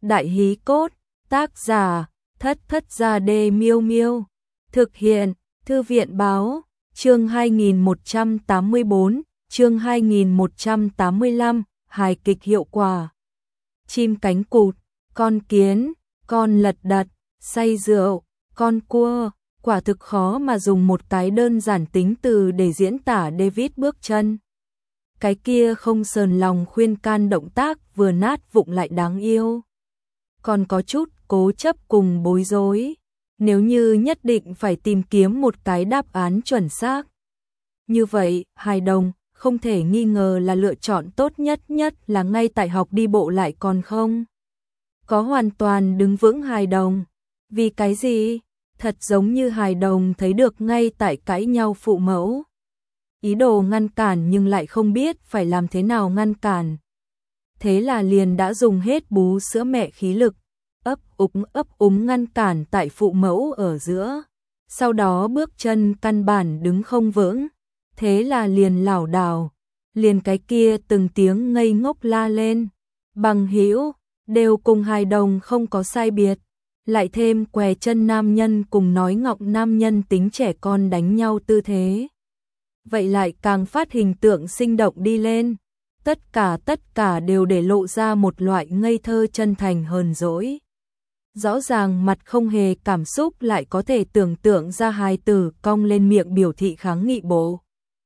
Đại hí cốt, tác giả, Thất Thất Gia Đê Miêu Miêu. Thực hiện, Thư viện báo, chương 2184, chương 2185, hài kịch hiệu quả. Chim cánh cụt, con kiến, con lật đật, say rượu, con cua, quả thực khó mà dùng một cái đơn giản tính từ để diễn tả David bước chân. Cái kia không sờn lòng khuyên can động tác vừa nát vụng lại đáng yêu. Còn có chút cố chấp cùng bối rối, nếu như nhất định phải tìm kiếm một cái đáp án chuẩn xác. Như vậy, hài đồng không thể nghi ngờ là lựa chọn tốt nhất là ngay tại học đi bộ lại còn không. Có hoàn toàn đứng vững hài đồng. Vì cái gì? Thật giống như hài đồng thấy được ngay tại cãi nhau phụ mẫu. Ý đồ ngăn cản nhưng lại không biết phải làm thế nào ngăn cản. Thế là liền đã dùng hết bú sữa mẹ khí lực, ấp úng ngăn cản tại phụ mẫu ở giữa. Sau đó bước chân căn bản đứng không vững. Thế là liền lảo đảo, liền cái kia từng tiếng ngây ngốc la lên. Bằng hữu, đều cùng hài đồng không có sai biệt. Lại thêm què chân nam nhân cùng nói ngọng nam nhân tính trẻ con đánh nhau tư thế. Vậy lại càng phát hình tượng sinh động đi lên. Tất cả đều để lộ ra một loại ngây thơ chân thành hờn dỗi. Rõ ràng mặt không hề cảm xúc lại có thể tưởng tượng ra hài tử cong lên miệng biểu thị kháng nghị bộ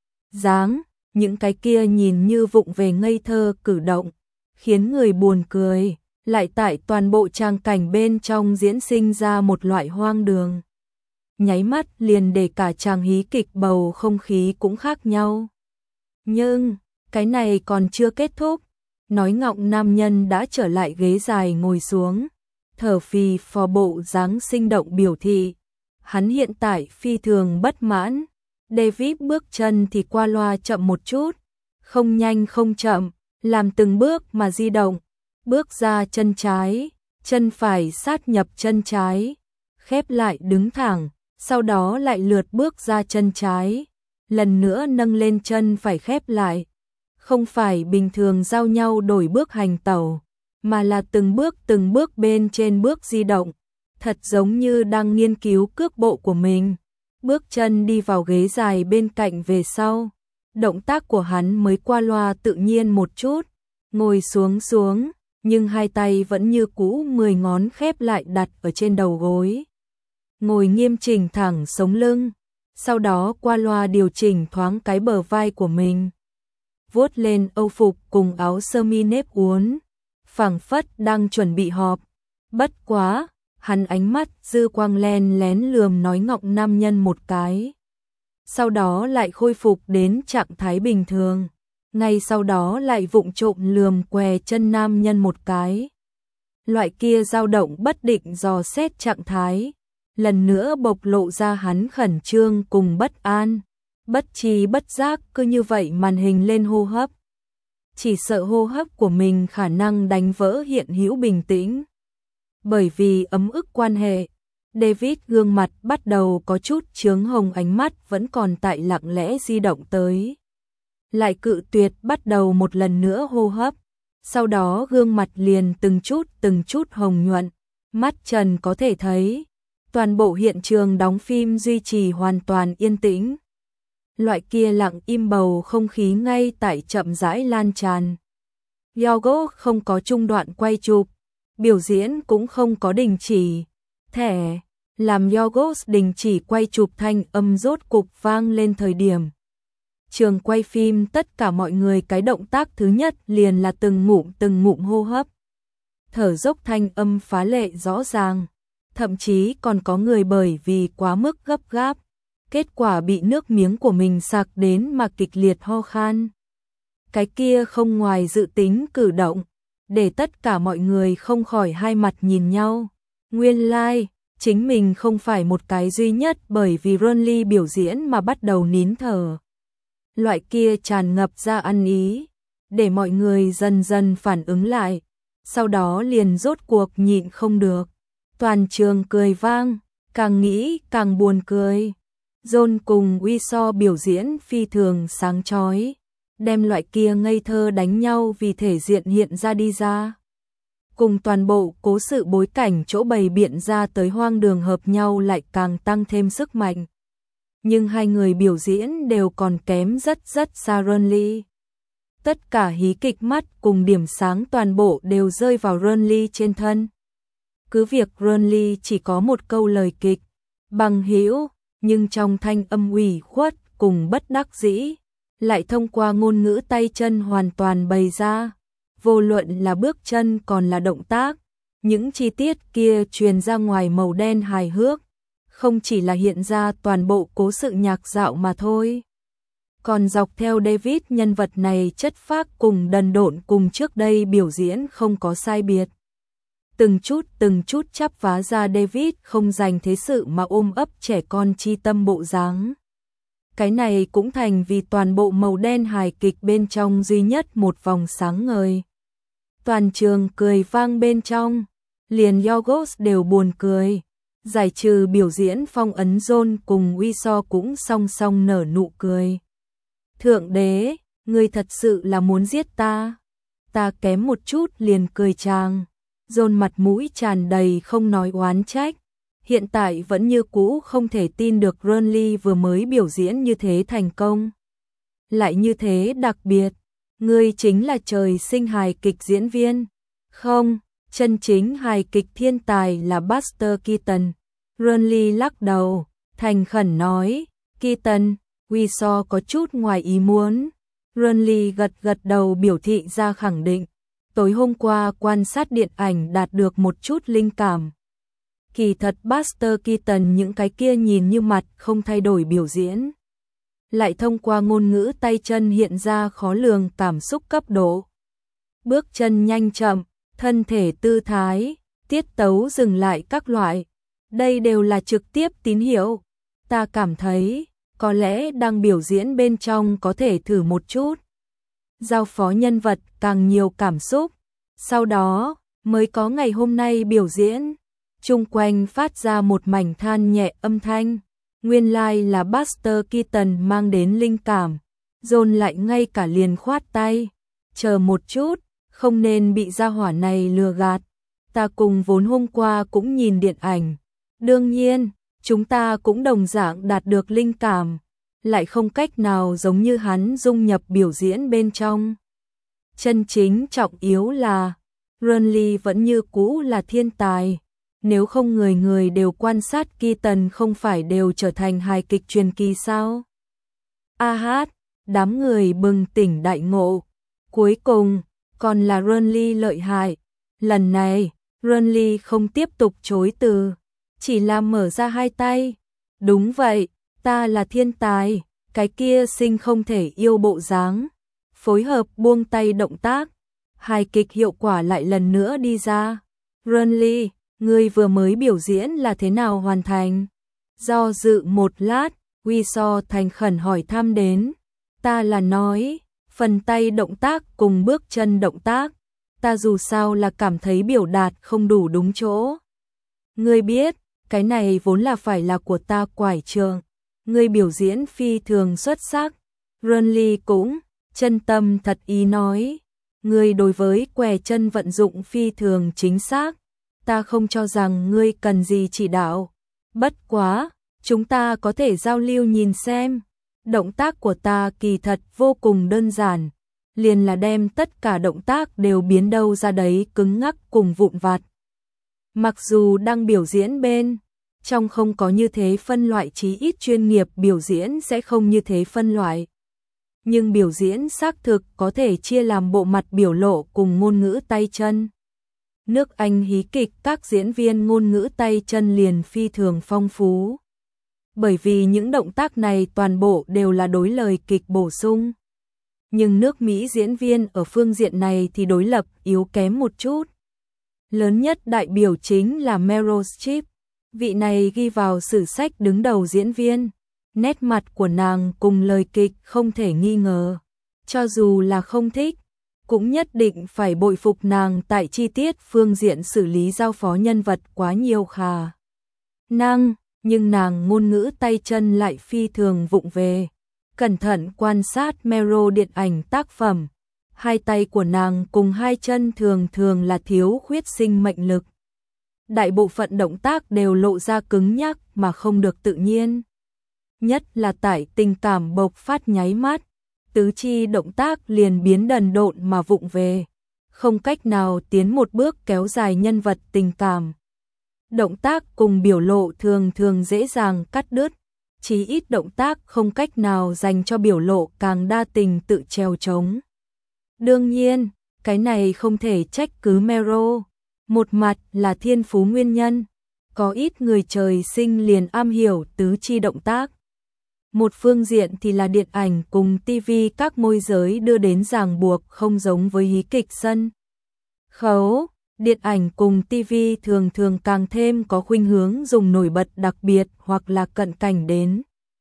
dáng, những cái kia nhìn như vụng về ngây thơ cử động, khiến người buồn cười, lại tại toàn bộ trang cảnh bên trong diễn sinh ra một loại hoang đường. Nháy mắt liền để cả chàng hí kịch bầu không khí cũng khác nhau. Nhưng, cái này còn chưa kết thúc, nói ngọng nam nhân đã trở lại ghế dài ngồi xuống, thở phì phò bộ dáng sinh động biểu thị. Hắn hiện tại phi thường bất mãn. David bước chân thì qua loa chậm một chút, không nhanh không chậm, làm từng bước mà di động, bước ra chân trái, chân phải sát nhập chân trái, khép lại đứng thẳng, sau đó lại lượt bước ra chân trái, lần nữa nâng lên chân phải khép lại. Không phải bình thường giao nhau đổi bước hành tẩu, mà là từng bước bên trên bước di động, thật giống như đang nghiên cứu cước bộ của mình. Bước chân đi vào ghế dài bên cạnh về sau, động tác của hắn mới qua loa tự nhiên một chút, ngồi xuống, nhưng hai tay vẫn như cũ 10 ngón khép lại đặt ở trên đầu gối. Ngồi nghiêm chỉnh thẳng sống lưng, sau đó qua loa điều chỉnh thoáng cái bờ vai của mình. Vuốt lên âu phục cùng áo sơ mi nếp uốn, phảng phất đang chuẩn bị họp. Bất quá, hắn ánh mắt dư quang len lén lườm nói ngọng nam nhân một cái. Sau đó lại khôi phục đến trạng thái bình thường. Ngay sau đó lại vụng trộm lườm què chân nam nhân một cái. Loại kia dao động bất định dò xét trạng thái. Lần nữa bộc lộ ra hắn khẩn trương cùng bất an. Bất tri bất giác cứ như vậy màn hình lên hô hấp. Chỉ sợ hô hấp của mình khả năng đánh vỡ hiện hữu bình tĩnh. Bởi vì ấm ức quan hệ, David gương mặt bắt đầu có chút chướng hồng, ánh mắt vẫn còn tại lặng lẽ di động tới. Lại cự tuyệt bắt đầu một lần nữa hô hấp, sau đó gương mặt liền từng chút hồng nhuận, mắt trần có thể thấy. Toàn bộ hiện trường đóng phim duy trì hoàn toàn yên tĩnh. Loại kia lặng im bầu không khí ngay tại chậm rãi lan tràn. Yorgos không có trung đoạn quay chụp, biểu diễn cũng không có đình chỉ. Thẻ, làm Yorgos đình chỉ quay chụp thanh âm rốt cục vang lên thời điểm. Trường quay phim tất cả mọi người cái động tác thứ nhất liền là từng ngụm hô hấp. Thở dốc thanh âm phá lệ rõ ràng. Thậm chí còn có người bởi vì quá mức gấp gáp, kết quả bị nước miếng của mình sặc đến mà kịch liệt ho khan. Cái kia không ngoài dự tính cử động, để tất cả mọi người không khỏi hai mặt nhìn nhau. Nguyên lai, chính mình không phải một cái duy nhất bởi vì Ronly biểu diễn mà bắt đầu nín thở. Loại kia tràn ngập ra ăn ý, để mọi người dần dần phản ứng lại, sau đó liền rốt cuộc nhịn không được. Toàn trường cười vang, càng nghĩ càng buồn cười. John cùng Wiso biểu diễn phi thường sáng chói, đem loại kia ngây thơ đánh nhau vì thể diện hiện ra đi ra. cùng toàn bộ cố sự bối cảnh chỗ bày biện ra tới hoang đường hợp nhau lại càng tăng thêm sức mạnh. Nhưng hai người biểu diễn đều còn kém rất xa Renly. Tất cả hí kịch mắt cùng điểm sáng toàn bộ đều rơi vào Renly trên thân. Cứ việc Renly chỉ có một câu lời kịch, bằng hữu, nhưng trong thanh âm ủy khuất cùng bất đắc dĩ, lại thông qua ngôn ngữ tay chân hoàn toàn bày ra. Vô luận là bước chân còn là động tác, những chi tiết kia truyền ra ngoài màu đen hài hước, không chỉ là hiện ra toàn bộ cố sự nhạc dạo mà thôi. Còn dọc theo David nhân vật này chất phác cùng đần độn cùng trước đây biểu diễn không có sai biệt. Từng chút chắp vá ra David không dành thế sự mà ôm ấp trẻ con chi tâm bộ dáng. Cái này cũng thành vì toàn bộ màu đen hài kịch bên trong duy nhất một vòng sáng ngời. Toàn trường cười vang bên trong, liền Yorgos đều buồn cười. Giải trừ biểu diễn phong ấn John cùng Wiso cũng song song nở nụ cười. Thượng đế, ngươi thật sự là muốn giết ta. Ta kém một chút liền cười chàng. John mặt mũi tràn đầy không nói oán trách. Hiện tại vẫn như cũ không thể tin được Renly vừa mới biểu diễn như thế thành công. Lại như thế đặc biệt. Ngươi chính là trời sinh hài kịch diễn viên. Không, chân chính hài kịch thiên tài là Buster Keaton. Renly lắc đầu, thành khẩn nói, Keaton, Wiso có chút ngoài ý muốn. Renly gật đầu biểu thị ra khẳng định. Tối hôm qua quan sát điện ảnh đạt được một chút linh cảm. Kỳ thật Buster Keaton những cái kia nhìn như mặt không thay đổi biểu diễn. Lại thông qua ngôn ngữ tay chân hiện ra khó lường cảm xúc cấp độ. Bước chân nhanh chậm, thân thể tư thái, tiết tấu dừng lại các loại. Đây đều là trực tiếp tín hiệu. Ta cảm thấy, có lẽ đang biểu diễn bên trong có thể thử một chút. Giao phó nhân vật càng nhiều cảm xúc. Sau đó, mới có ngày hôm nay biểu diễn. Chung quanh phát ra một mảnh than nhẹ âm thanh. Nguyên lai là Buster Keaton mang đến linh cảm. John lại ngay cả liền khoát tay. Chờ một chút, không nên bị gia hỏa này lừa gạt. Ta cùng vốn hôm qua cũng nhìn điện ảnh. Đương nhiên, chúng ta cũng đồng dạng đạt được linh cảm. Lại không cách nào giống như hắn dung nhập biểu diễn bên trong. Chân chính trọng yếu là, Renly vẫn như cũ là thiên tài. Nếu không người người đều quan sát Keaton không phải đều trở thành hài kịch truyền kỳ sao? A hát, đám người bừng tỉnh đại ngộ. Cuối cùng, còn là Renly lợi hại. Lần này, Renly không tiếp tục chối từ, chỉ là mở ra hai tay. Đúng vậy, ta là thiên tài, cái kia sinh không thể yêu bộ dáng. Phối hợp buông tay động tác, hài kịch hiệu quả lại lần nữa đi ra. Renly, ngươi vừa mới biểu diễn là thế nào hoàn thành? Do dự một lát, Wiso thành khẩn hỏi thăm đến. Ta là nói, phần tay động tác cùng bước chân động tác, ta dù sao là cảm thấy biểu đạt không đủ đúng chỗ. Ngươi biết, cái này vốn là phải là của ta quải trường. Ngươi biểu diễn phi thường xuất sắc. Renly cũng chân tâm thật ý nói. Ngươi đối với què chân vận dụng phi thường chính xác. Ta không cho rằng ngươi cần gì chỉ đạo. Bất quá, chúng ta có thể giao lưu nhìn xem. Động tác của ta kỳ thật vô cùng đơn giản. Liền là đem tất cả động tác đều biến đâu ra đấy cứng ngắc cùng vụn vặt. Mặc dù đang biểu diễn bên trong không có như thế phân loại, chí ít chuyên nghiệp biểu diễn sẽ không như thế phân loại. Nhưng biểu diễn xác thực có thể chia làm bộ mặt biểu lộ cùng ngôn ngữ tay chân. Nước Anh hí kịch các diễn viên ngôn ngữ tay chân liền phi thường phong phú. Bởi vì những động tác này toàn bộ đều là đối lời kịch bổ sung. Nhưng nước Mỹ diễn viên ở phương diện này thì đối lập yếu kém một chút. Lớn nhất đại biểu chính là Meryl Streep. Vị này ghi vào sử sách đứng đầu diễn viên. Nét mặt của nàng cùng lời kịch không thể nghi ngờ. Cho dù là không thích, cũng nhất định phải bội phục nàng tại chi tiết phương diện xử lý giao phó nhân vật quá nhiều khả năng, nhưng nàng ngôn ngữ tay chân lại phi thường vụng về. Cẩn thận quan sát Meryl điện ảnh tác phẩm, Hai tay của nàng cùng hai chân thường thường là thiếu khuyết sinh mệnh lực. Đại bộ phận động tác đều lộ ra cứng nhắc mà không được tự nhiên. Nhất là tại tình cảm bộc phát nháy mắt, tứ chi động tác liền biến đần độn mà vụng về, không cách nào tiến một bước kéo dài nhân vật tình cảm. Động tác cùng biểu lộ thường thường dễ dàng cắt đứt, chí ít động tác không cách nào dành cho biểu lộ càng đa tình tự trèo trống. Đương nhiên, cái này không thể trách cứ Meryl, một mặt là thiên phú nguyên nhân, có ít người trời sinh liền am hiểu tứ chi động tác. Một phương diện thì là điện ảnh cùng TV các môi giới đưa đến ràng buộc không giống với hí kịch sân khấu. Điện ảnh cùng TV thường thường càng thêm có khuynh hướng dùng nổi bật đặc biệt hoặc là cận cảnh đến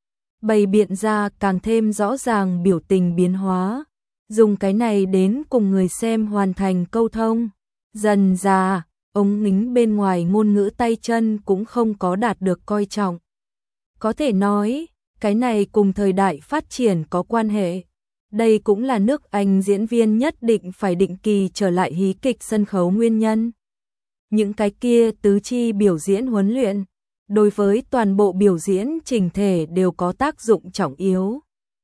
bày biện ra càng thêm rõ ràng biểu tình biến hóa, dùng cái này đến cùng người xem hoàn thành câu thông. Dần dà, ống nính bên ngoài ngôn ngữ tay chân cũng không có đạt được coi trọng. Có thể nói, cái này cùng thời đại phát triển có quan hệ. Đây cũng là nước Anh diễn viên nhất định phải định kỳ trở lại hí kịch sân khấu nguyên nhân. Những cái kia tứ chi biểu diễn huấn luyện, đối với toàn bộ biểu diễn chỉnh thể đều có tác dụng trọng yếu.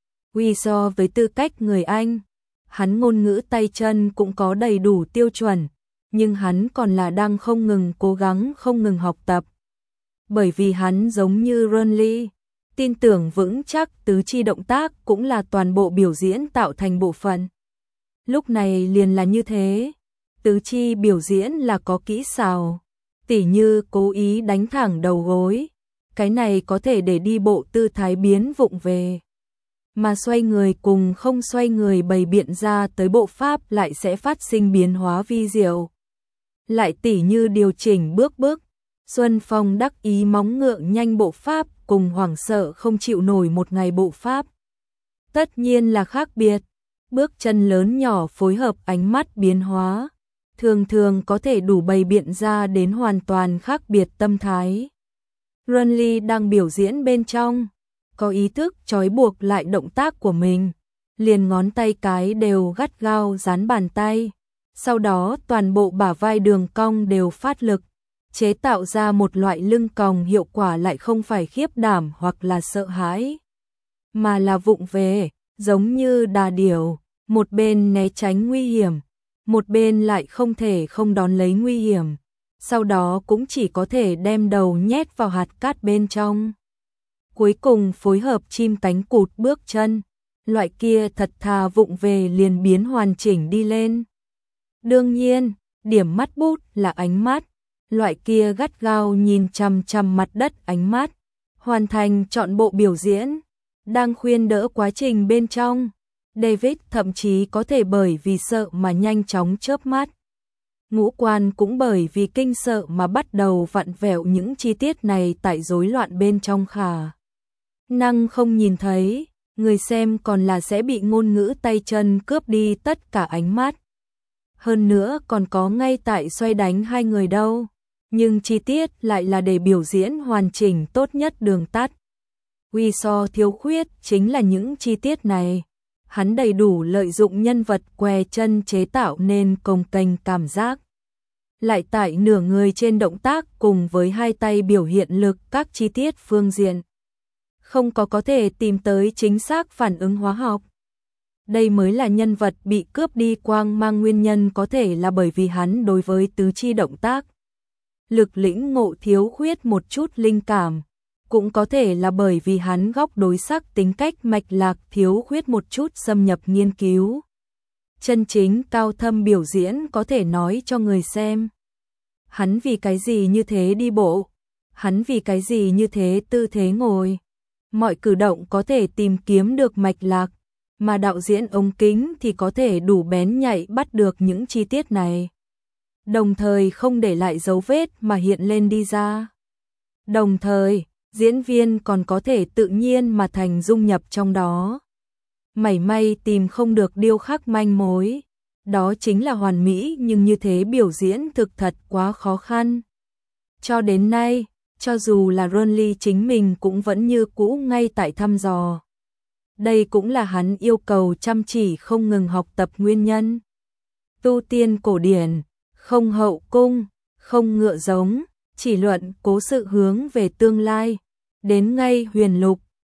Vì so với tư cách người Anh, hắn ngôn ngữ tay chân cũng có đầy đủ tiêu chuẩn, nhưng hắn còn là đang không ngừng cố gắng không ngừng học tập. Bởi vì hắn giống như Ronly, tin tưởng vững chắc tứ chi động tác cũng là toàn bộ biểu diễn tạo thành bộ phận. Lúc này liền là như thế, tứ chi biểu diễn là có kỹ xảo, tỉ như cố ý đánh thẳng đầu gối, cái này có thể để đi bộ tư thái biến vụng về. Mà xoay người cùng không xoay người bày biện ra tới bộ pháp lại sẽ phát sinh biến hóa vi diệu. Lại tỉ như điều chỉnh bước bước, Xuân Phong đắc ý móng ngựa nhanh bộ pháp cùng hoảng sợ không chịu nổi một ngày bộ pháp. Tất nhiên là khác biệt, bước chân lớn nhỏ phối hợp ánh mắt biến hóa, thường thường có thể đủ bày biện ra đến hoàn toàn khác biệt tâm thái. Ronly đang biểu diễn bên trong, có ý thức trói buộc lại động tác của mình, liền ngón tay cái đều gắt gao dán bàn tay, sau đó toàn bộ bả vai đường cong đều phát lực, chế tạo ra một loại lưng còng hiệu quả lại không phải khiếp đảm hoặc là sợ hãi, mà là vụng về, giống như đà điểu, một bên né tránh nguy hiểm, một bên lại không thể không đón lấy nguy hiểm, sau đó cũng chỉ có thể đem đầu nhét vào hạt cát bên trong. Cuối cùng phối hợp chim cánh cụt bước chân, loại kia thật thà vụng về liền biến hoàn chỉnh đi lên. Đương nhiên, điểm mắt bút là ánh mắt, loại kia gắt gao nhìn chằm chằm mặt đất ánh mắt, hoàn thành trọn bộ biểu diễn. Đang khuyên đỡ quá trình bên trong, David thậm chí có thể bởi vì sợ mà nhanh chóng chớp mắt. Ngũ quan cũng bởi vì kinh sợ mà bắt đầu vặn vẹo, những chi tiết này tại rối loạn bên trong khả năng không nhìn thấy, người xem còn là sẽ bị ngôn ngữ tay chân cướp đi tất cả ánh mắt. Hơn nữa còn có ngay tại xoay đánh hai người đâu, nhưng chi tiết lại là để biểu diễn hoàn chỉnh tốt nhất đường tắt. Quy so thiếu khuyết chính là những chi tiết này, hắn đầy đủ lợi dụng nhân vật què chân chế tạo nên cồng kềnh cảm giác. Lại tại nửa người trên động tác cùng với hai tay biểu hiện lực các chi tiết phương diện. Không có thể tìm tới chính xác phản ứng hóa học. Đây mới là nhân vật bị cướp đi quang mang, nguyên nhân có thể là bởi vì hắn đối với tứ chi động tác lực lĩnh ngộ thiếu khuyết một chút linh cảm, cũng có thể là bởi vì hắn góc đối sắc tính cách mạch lạc thiếu khuyết một chút xâm nhập nghiên cứu. Chân chính cao thâm biểu diễn có thể nói cho người xem. Hắn vì cái gì như thế đi bộ? Hắn vì cái gì như thế tư thế ngồi? Mọi cử động có thể tìm kiếm được mạch lạc, mà đạo diễn ống kính thì có thể đủ bén nhạy bắt được những chi tiết này. Đồng thời không để lại dấu vết mà hiện lên đi ra. Đồng thời, diễn viên còn có thể tự nhiên mà thành dung nhập trong đó. Mảy may tìm không được điêu khắc manh mối. Đó chính là hoàn mỹ, nhưng như thế biểu diễn thực thật quá khó khăn. Cho đến nay, cho dù là Ronly chính mình cũng vẫn như cũ ngay tại thăm dò. Đây cũng là hắn yêu cầu chăm chỉ không ngừng học tập nguyên nhân. Tu tiên cổ điển, không hậu cung, không ngựa giống, chỉ luận cố sự hướng về tương lai. Đến ngay huyền lục,